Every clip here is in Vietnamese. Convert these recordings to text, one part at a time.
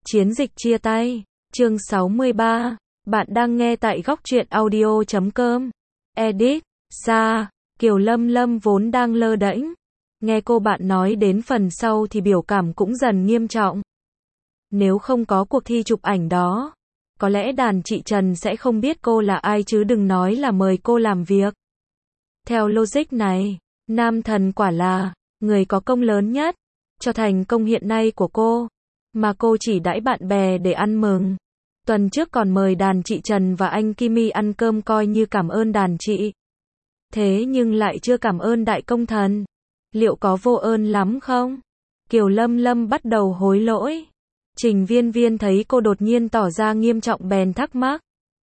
Chiến dịch chia tay, chương 63, bạn đang nghe tại góc truyện audio.com, edit, Sa, Kiều Lâm Lâm vốn đang lơ đễnh, nghe cô bạn nói đến phần sau thì biểu cảm cũng dần nghiêm trọng. Nếu không có cuộc thi chụp ảnh đó, có lẽ đàn chị Trần sẽ không biết cô là ai chứ đừng nói là mời cô làm việc. Theo logic này, Nam Thần quả là người có công lớn nhất cho thành công hiện nay của cô, mà cô chỉ đãi bạn bè để ăn mừng. Tuần trước còn mời đàn chị Trần và anh Kimi ăn cơm coi như cảm ơn đàn chị. Thế nhưng lại chưa cảm ơn đại công thần. Liệu có vô ơn lắm không? Kiều Lâm Lâm bắt đầu hối lỗi. Trình Viên Viên thấy cô đột nhiên tỏ ra nghiêm trọng bèn thắc mắc.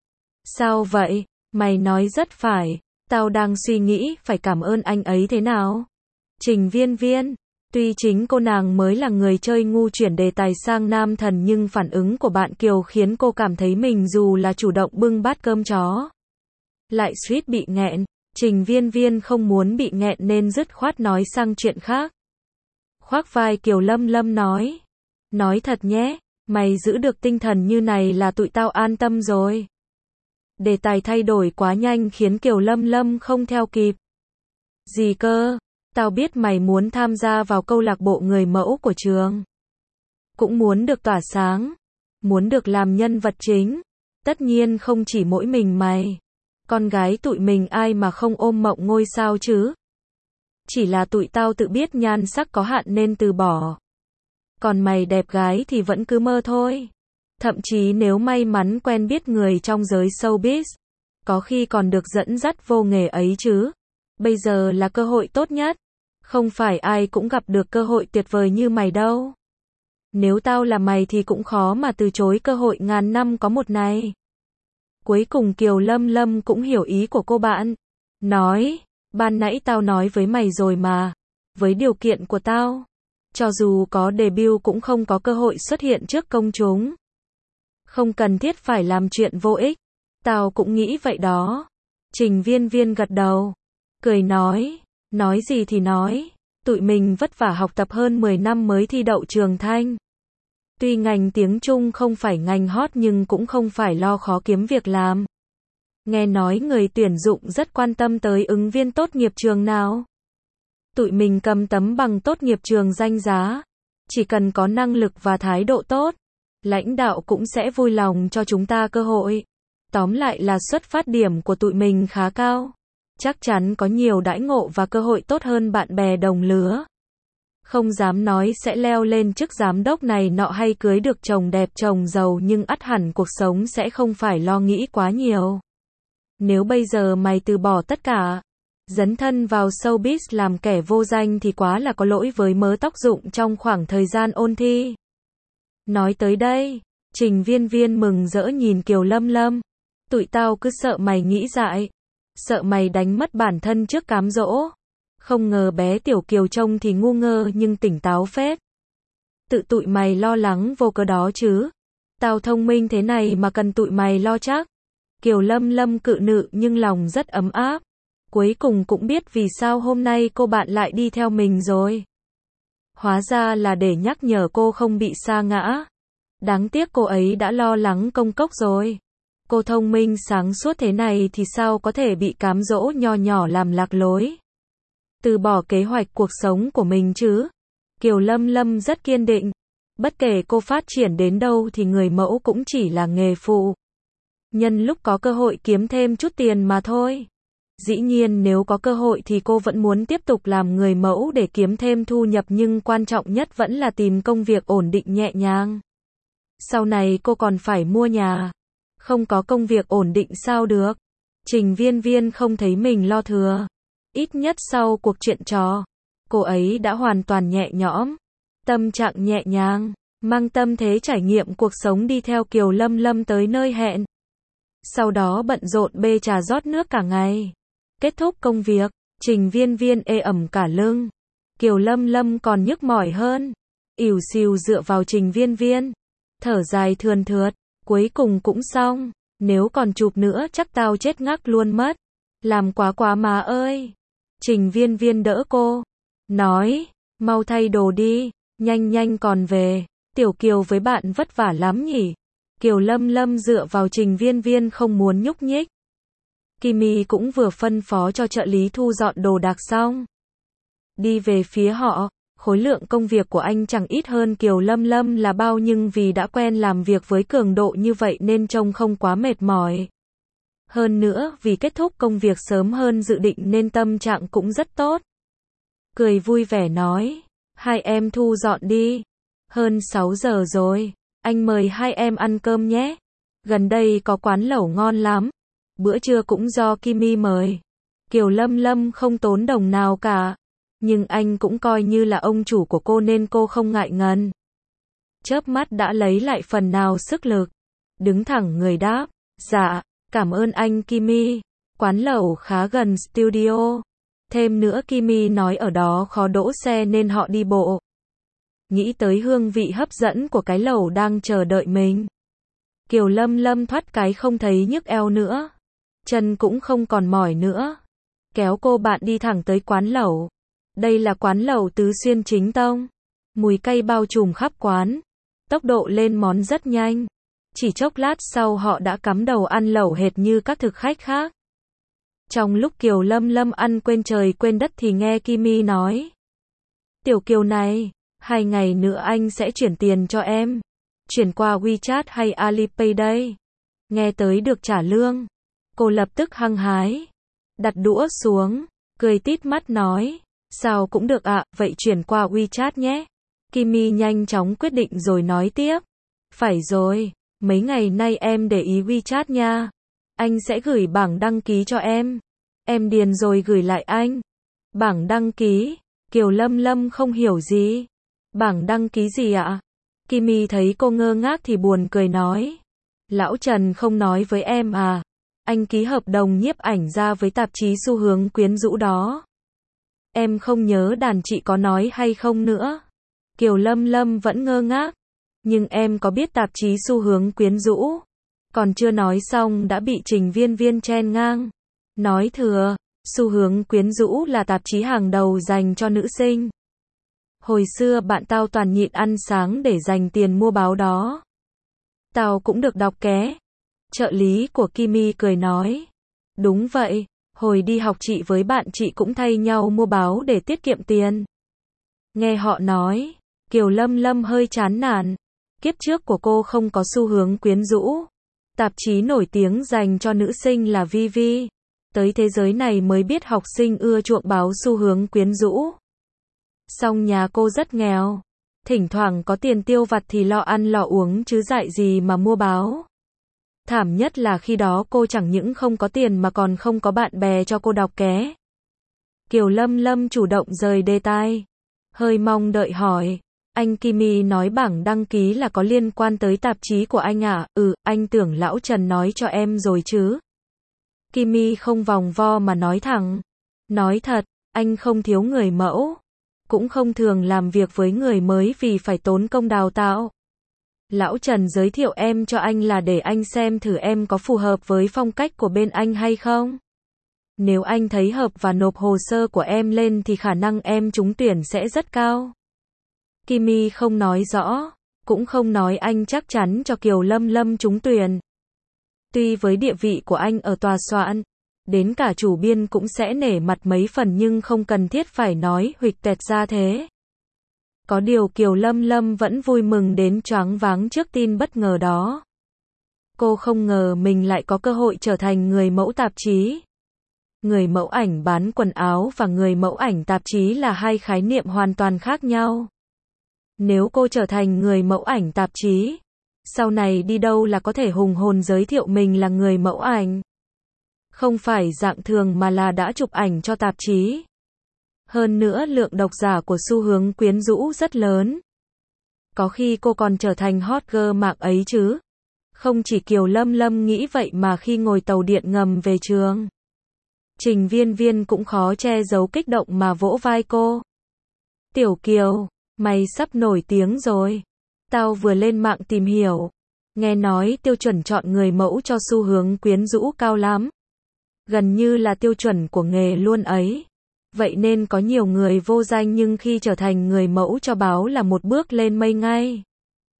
Sao vậy? Mày nói rất phải. Tao đang suy nghĩ phải cảm ơn anh ấy thế nào? Trình Viên Viên. Tuy chính cô nàng mới là người chơi ngu chuyển đề tài sang Nam Thần nhưng phản ứng của bạn Kiều khiến cô cảm thấy mình dù là chủ động bưng bát cơm chó, lại suýt bị nghẹn. Trình Viên Viên không muốn bị nghẹn nên dứt khoát nói sang chuyện khác. Khoác vai Kiều Lâm Lâm nói. Nói thật nhé, mày giữ được tinh thần như này là tụi tao an tâm rồi. Đề tài thay đổi quá nhanh khiến Kiều Lâm Lâm không theo kịp. Gì cơ? Tao biết mày muốn tham gia vào câu lạc bộ người mẫu của trường. Cũng muốn được tỏa sáng. Muốn được làm nhân vật chính. Tất nhiên không chỉ mỗi mình mày. Con gái tụi mình ai mà không ôm mộng ngôi sao chứ. Chỉ là tụi tao tự biết nhan sắc có hạn nên từ bỏ. Còn mày đẹp gái thì vẫn cứ mơ thôi. Thậm chí nếu may mắn quen biết người trong giới showbiz, có khi còn được dẫn dắt vô nghề ấy chứ. Bây giờ là cơ hội tốt nhất. Không phải ai cũng gặp được cơ hội tuyệt vời như mày đâu. Nếu tao là mày thì cũng khó mà từ chối cơ hội ngàn năm có một này. Cuối cùng Kiều Lâm Lâm cũng hiểu ý của cô bạn. Nói, ban nãy tao nói với mày rồi mà. Với điều kiện của tao, cho dù có debut cũng không có cơ hội xuất hiện trước công chúng. Không cần thiết phải làm chuyện vô ích. Tao cũng nghĩ vậy đó. Trình Viên Viên gật đầu. Cười nói gì thì nói. Tụi mình vất vả học tập hơn 10 năm mới thi đậu trường Thanh. Tuy ngành tiếng Trung không phải ngành hot nhưng cũng không phải lo khó kiếm việc làm. Nghe nói người tuyển dụng rất quan tâm tới ứng viên tốt nghiệp trường nào. Tụi mình cầm tấm bằng tốt nghiệp trường danh giá. Chỉ cần có năng lực và thái độ tốt, lãnh đạo cũng sẽ vui lòng cho chúng ta cơ hội. Tóm lại là xuất phát điểm của tụi mình khá cao. Chắc chắn có nhiều đãi ngộ và cơ hội tốt hơn bạn bè đồng lứa. Không dám nói sẽ leo lên chức giám đốc này nọ hay cưới được chồng đẹp chồng giàu nhưng ắt hẳn cuộc sống sẽ không phải lo nghĩ quá nhiều. Nếu bây giờ mày từ bỏ tất cả, dấn thân vào showbiz làm kẻ vô danh thì quá là có lỗi với mớ tóc rụng trong khoảng thời gian ôn thi. Nói tới đây, Trình Viên Viên mừng rỡ nhìn Kiều Lâm Lâm. Tụi tao cứ sợ mày nghĩ dại. Sợ mày đánh mất bản thân trước cám dỗ. Không ngờ bé Tiểu Kiều trông thì ngu ngơ nhưng tỉnh táo phết. Tự tụi mày lo lắng vô cớ đó chứ. Tao thông minh thế này mà cần tụi mày lo chắc. Kiều Lâm Lâm cự nự nhưng lòng rất ấm áp. Cuối cùng cũng biết vì sao hôm nay cô bạn lại đi theo mình rồi. Hóa ra là để nhắc nhở cô không bị sa ngã. Đáng tiếc cô ấy đã lo lắng công cốc rồi. Cô thông minh sáng suốt thế này thì sao có thể bị cám dỗ nho nhỏ làm lạc lối. Từ bỏ kế hoạch cuộc sống của mình chứ. Kiều Lâm Lâm rất kiên định. Bất kể cô phát triển đến đâu thì người mẫu cũng chỉ là nghề phụ. Nhân lúc có cơ hội kiếm thêm chút tiền mà thôi. Dĩ nhiên nếu có cơ hội thì cô vẫn muốn tiếp tục làm người mẫu để kiếm thêm thu nhập nhưng quan trọng nhất vẫn là tìm công việc ổn định nhẹ nhàng. Sau này cô còn phải mua nhà. Không có công việc ổn định sao được. Trình Viên Viên không thấy mình lo thừa. Ít nhất sau cuộc chuyện trò, cô ấy đã hoàn toàn nhẹ nhõm. Tâm trạng nhẹ nhàng, mang tâm thế trải nghiệm cuộc sống đi theo Kiều Lâm Lâm tới nơi hẹn. Sau đó bận rộn bê trà rót nước cả ngày. Kết thúc công việc, Trình Viên Viên ê ẩm cả lưng. Kiều Lâm Lâm còn nhức mỏi hơn. Ỉu xìu dựa vào Trình Viên Viên. Thở dài thườn thượt. Cuối cùng cũng xong. Nếu còn chụp nữa chắc tao chết ngắc luôn mất. Làm quá má ơi. Trình Viên Viên đỡ cô. Nói, mau thay đồ đi. Nhanh nhanh còn về. Tiểu Kiều với bạn vất vả lắm nhỉ? Kiều Lâm Lâm dựa vào Trình Viên Viên không muốn nhúc nhích. Kimi cũng vừa phân phó cho trợ lý thu dọn đồ đạc xong. Đi về phía họ, khối lượng công việc của anh chẳng ít hơn Kiều Lâm Lâm là bao, nhưng vì đã quen làm việc với cường độ như vậy nên trông không quá mệt mỏi. Hơn nữa, vì kết thúc công việc sớm hơn dự định nên tâm trạng cũng rất tốt. Cười vui vẻ nói, hai em thu dọn đi. Hơn 6 giờ rồi, anh mời hai em ăn cơm nhé. Gần đây có quán lẩu ngon lắm. Bữa trưa cũng do Kimi mời. Kiều Lâm Lâm không tốn đồng nào cả. Nhưng anh cũng coi như là ông chủ của cô nên cô không ngại ngần. Chớp mắt đã lấy lại phần nào sức lực. Đứng thẳng người đáp, dạ, cảm ơn anh Kimi. Quán lẩu khá gần studio. Thêm nữa Kimi nói ở đó khó đỗ xe nên họ đi bộ. Nghĩ tới hương vị hấp dẫn của cái lẩu đang chờ đợi mình. Kiều Lâm Lâm thoát cái không thấy nhức eo nữa. Chân cũng không còn mỏi nữa. Kéo cô bạn đi thẳng tới quán lẩu. Đây là quán lẩu Tứ Xuyên chính tông. Mùi cay bao trùm khắp quán. Tốc độ lên món rất nhanh. Chỉ chốc lát sau họ đã cắm đầu ăn lẩu hệt như các thực khách khác. Trong lúc Kiều Lâm Lâm ăn quên trời quên đất thì nghe Kimi nói. Tiểu Kiều này, 2 ngày nữa anh sẽ chuyển tiền cho em. Chuyển qua WeChat hay Alipay đây? Nghe tới được trả lương. Cô lập tức hăng hái. Đặt đũa xuống, cười tít mắt nói. Sao cũng được ạ, vậy chuyển qua WeChat nhé. Kimi nhanh chóng quyết định rồi nói tiếp. Phải rồi, mấy ngày nay em để ý WeChat nha. Anh sẽ gửi bảng đăng ký cho em. Em điền rồi gửi lại anh. Bảng đăng ký? Kiều Lâm Lâm không hiểu gì. Bảng đăng ký gì ạ? Kimi thấy cô ngơ ngác thì buồn cười nói. Lão Trần không nói với em à? Anh ký hợp đồng nhiếp ảnh ra với tạp chí Xu Hướng Quyến Rũ đó. Em không nhớ đàn chị có nói hay không nữa. Kiều Lâm Lâm vẫn ngơ ngác. Nhưng em có biết tạp chí Xu Hướng Quyến Rũ? Còn chưa nói xong đã bị Trình Viên Viên chen ngang. Nói thừa, Xu Hướng Quyến Rũ là tạp chí hàng đầu dành cho nữ sinh. Hồi xưa bạn tao toàn nhịn ăn sáng để dành tiền mua báo đó. Tao cũng được đọc ké. Trợ lý của Kimi cười nói. Đúng vậy, hồi đi học chị với bạn chị cũng thay nhau mua báo để tiết kiệm tiền. Nghe họ nói, Kiều Lâm Lâm hơi chán nản. Kiếp trước của cô không có Xu Hướng Quyến Rũ. Tạp chí nổi tiếng dành cho nữ sinh là VV. Tới thế giới này mới biết học sinh ưa chuộng báo Xu Hướng Quyến Rũ. Song nhà cô rất nghèo. Thỉnh thoảng có tiền tiêu vặt thì lo ăn lo uống chứ dại gì mà mua báo. Thảm nhất là khi đó cô chẳng những không có tiền mà còn không có bạn bè cho cô đọc ké. Kiều Lâm Lâm chủ động rời đề tài. Hơi mong đợi hỏi. Anh Kimi nói bảng đăng ký là có liên quan tới tạp chí của anh à? Anh tưởng lão Trần nói cho em rồi chứ. Kimi không vòng vo mà nói thẳng. Nói thật, anh không thiếu người mẫu. Cũng không thường làm việc với người mới vì phải tốn công đào tạo. Lão Trần giới thiệu em cho anh là để anh xem thử em có phù hợp với phong cách của bên anh hay không. Nếu anh thấy hợp và nộp hồ sơ của em lên thì khả năng em trúng tuyển sẽ rất cao. Kimi không nói rõ, cũng không nói anh chắc chắn cho Kiều Lâm Lâm trúng tuyển. Tuy với địa vị của anh ở tòa soạn, đến cả chủ biên cũng sẽ nể mặt mấy phần nhưng không cần thiết phải nói huỵch toẹt ra thế. Có điều Kiều Lâm Lâm vẫn vui mừng đến choáng váng trước tin bất ngờ đó. Cô không ngờ mình lại có cơ hội trở thành người mẫu tạp chí. Người mẫu ảnh bán quần áo và người mẫu ảnh tạp chí là hai khái niệm hoàn toàn khác nhau. Nếu cô trở thành người mẫu ảnh tạp chí, sau này đi đâu là có thể hùng hồn giới thiệu mình là người mẫu ảnh. Không phải dạng thường mà là đã chụp ảnh cho tạp chí. Hơn nữa lượng độc giả của Xu Hướng Quyến Rũ rất lớn. Có khi cô còn trở thành hot girl mạng ấy chứ. Không chỉ Kiều Lâm Lâm nghĩ vậy mà khi ngồi tàu điện ngầm về trường, Trình Viên Viên cũng khó che giấu kích động mà vỗ vai cô. Tiểu Kiều, mày sắp nổi tiếng rồi. Tao vừa lên mạng tìm hiểu. Nghe nói tiêu chuẩn chọn người mẫu cho Xu Hướng Quyến Rũ cao lắm. Gần như là tiêu chuẩn của nghề luôn ấy. Vậy nên có nhiều người vô danh nhưng khi trở thành người mẫu cho báo là một bước lên mây ngay.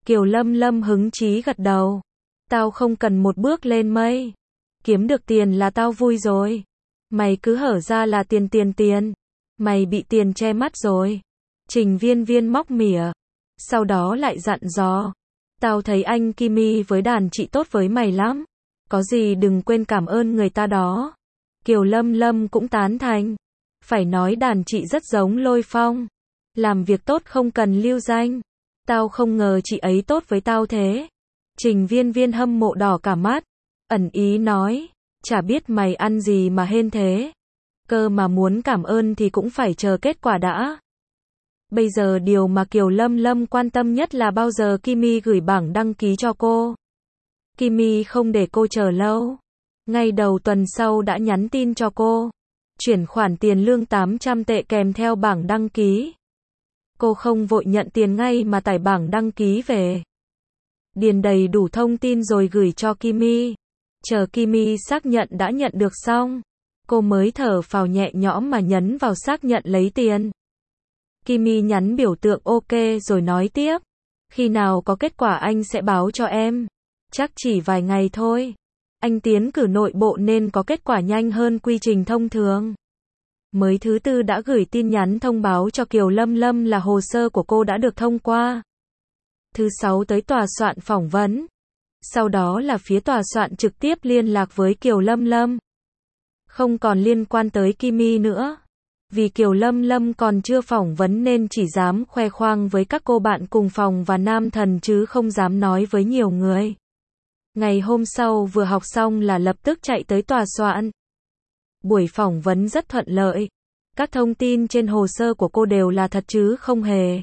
Kiều Lâm Lâm hứng chí gật đầu. Tao không cần một bước lên mây. Kiếm được tiền là tao vui rồi. Mày cứ hở ra là tiền. Mày bị tiền che mắt rồi. Trình Viên Viên móc mỉa. Sau đó lại dặn dò. Tao thấy anh Kimi với đàn chị tốt với mày lắm. Có gì đừng quên cảm ơn người ta đó. Kiều Lâm Lâm cũng tán thành. Phải nói đàn chị rất giống Lôi Phong. Làm việc tốt không cần lưu danh. Tao không ngờ chị ấy tốt với tao thế. Trình Viên Viên hâm mộ đỏ cả mắt. Ẩn ý nói. Chả biết mày ăn gì mà hên thế. Cơ mà muốn cảm ơn thì cũng phải chờ kết quả đã. Bây giờ điều mà Kiều Lâm Lâm quan tâm nhất là bao giờ Kimi gửi bảng đăng ký cho cô. Kimi không để cô chờ lâu. Ngay đầu tuần sau đã nhắn tin cho cô. Chuyển khoản tiền lương 800 tệ kèm theo bảng đăng ký. Cô không vội nhận tiền ngay mà tải bảng đăng ký về. Điền đầy đủ thông tin rồi gửi cho Kimi. Chờ Kimi xác nhận đã nhận được xong. Cô mới thở phào nhẹ nhõm mà nhấn vào xác nhận lấy tiền. Kimi nhắn biểu tượng OK rồi nói tiếp. Khi nào có kết quả anh sẽ báo cho em. Chắc chỉ vài ngày thôi. Anh tiến cử nội bộ nên có kết quả nhanh hơn quy trình thông thường. Mới thứ tư đã gửi tin nhắn thông báo cho Kiều Lâm Lâm là hồ sơ của cô đã được thông qua. Thứ sáu tới tòa soạn phỏng vấn. Sau đó là phía tòa soạn trực tiếp liên lạc với Kiều Lâm Lâm. Không còn liên quan tới Kimi nữa. Vì Kiều Lâm Lâm còn chưa phỏng vấn nên chỉ dám khoe khoang với các cô bạn cùng phòng và nam thần chứ không dám nói với nhiều người. Ngày hôm sau vừa học xong là lập tức chạy tới tòa soạn. Buổi phỏng vấn rất thuận lợi. Các thông tin trên hồ sơ của cô đều là thật chứ không hề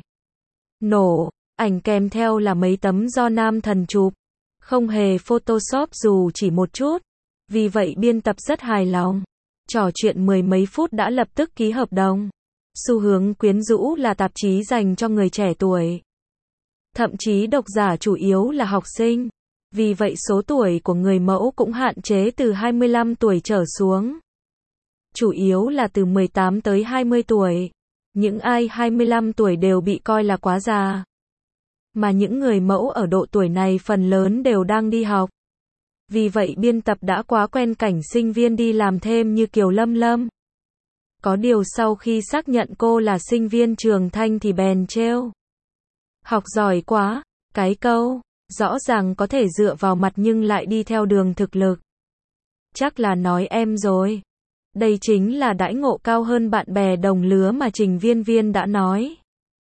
nổ. Ảnh kèm theo là mấy tấm do nam thần chụp. Không hề Photoshop dù chỉ một chút. Vì vậy biên tập rất hài lòng. Trò chuyện mười mấy phút đã lập tức ký hợp đồng. Xu hướng quyến rũ là tạp chí dành cho người trẻ tuổi. Thậm chí độc giả chủ yếu là học sinh. Vì vậy số tuổi của người mẫu cũng hạn chế từ 25 tuổi trở xuống. Chủ yếu là từ 18 tới 20 tuổi. Những ai 25 tuổi đều bị coi là quá già. Mà những người mẫu ở độ tuổi này phần lớn đều đang đi học. Vì vậy biên tập đã quá quen cảnh sinh viên đi làm thêm như Kiều Lâm Lâm. Có điều sau khi xác nhận cô là sinh viên trường Thanh thì bèn trêu. Học giỏi quá, cái câu, rõ ràng có thể dựa vào mặt nhưng lại đi theo đường thực lực. Chắc là nói em rồi. Đây chính là đãi ngộ cao hơn bạn bè đồng lứa mà Trình Viên Viên đã nói.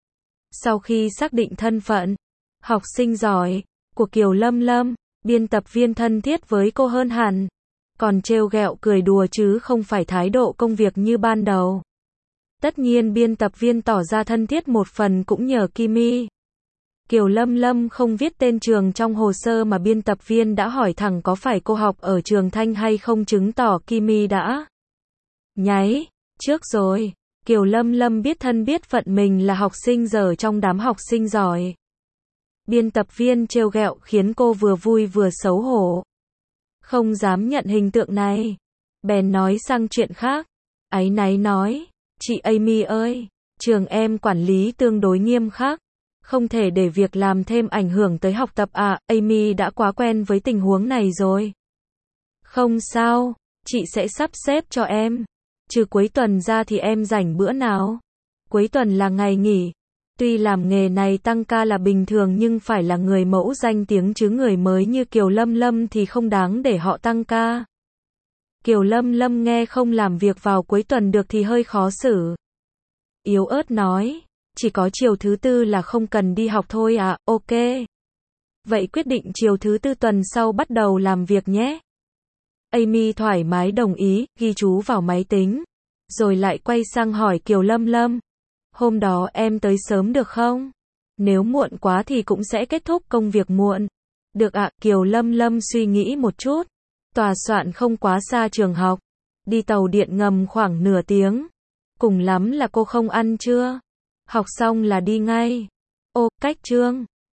Sau khi xác định thân phận, học sinh giỏi, của Kiều Lâm Lâm, biên tập viên thân thiết với cô hơn hẳn. Còn trêu ghẹo cười đùa chứ không phải thái độ công việc như ban đầu. Tất nhiên biên tập viên tỏ ra thân thiết một phần cũng nhờ Kimi. Kiều Lâm Lâm không viết tên trường trong hồ sơ mà biên tập viên đã hỏi thẳng có phải cô học ở trường Thanh hay không, chứng tỏ Kimi đã nháy trước rồi. Kiều Lâm Lâm biết thân biết phận mình là học sinh dở trong đám học sinh giỏi. Biên tập viên trêu ghẹo khiến cô vừa vui vừa xấu hổ. Không dám nhận hình tượng này. Bèn nói sang chuyện khác. Áy náy nói, chị Amy ơi, trường em quản lý tương đối nghiêm khắc. Không thể để việc làm thêm ảnh hưởng tới học tập à, Amy đã quá quen với tình huống này rồi. Không sao, chị sẽ sắp xếp cho em. Trừ cuối tuần ra thì em rảnh bữa nào? Cuối tuần là ngày nghỉ. Tuy làm nghề này tăng ca là bình thường nhưng phải là người mẫu danh tiếng chứ người mới như Kiều Lâm Lâm thì không đáng để họ tăng ca. Kiều Lâm Lâm nghe không làm việc vào cuối tuần được thì hơi khó xử. Yếu ớt nói, chỉ có chiều thứ tư là không cần đi học thôi à, ok. Vậy quyết định chiều thứ tư tuần sau bắt đầu làm việc nhé. Amy thoải mái đồng ý, ghi chú vào máy tính. Rồi lại quay sang hỏi Kiều Lâm Lâm. Hôm đó em tới sớm được không? Nếu muộn quá thì cũng sẽ kết thúc công việc muộn. Được ạ, Kiều Lâm Lâm suy nghĩ một chút. Tòa soạn không quá xa trường học. Đi tàu điện ngầm khoảng nửa tiếng. Cùng lắm là cô không ăn trưa. Học xong là đi ngay. Ô, cách Trương.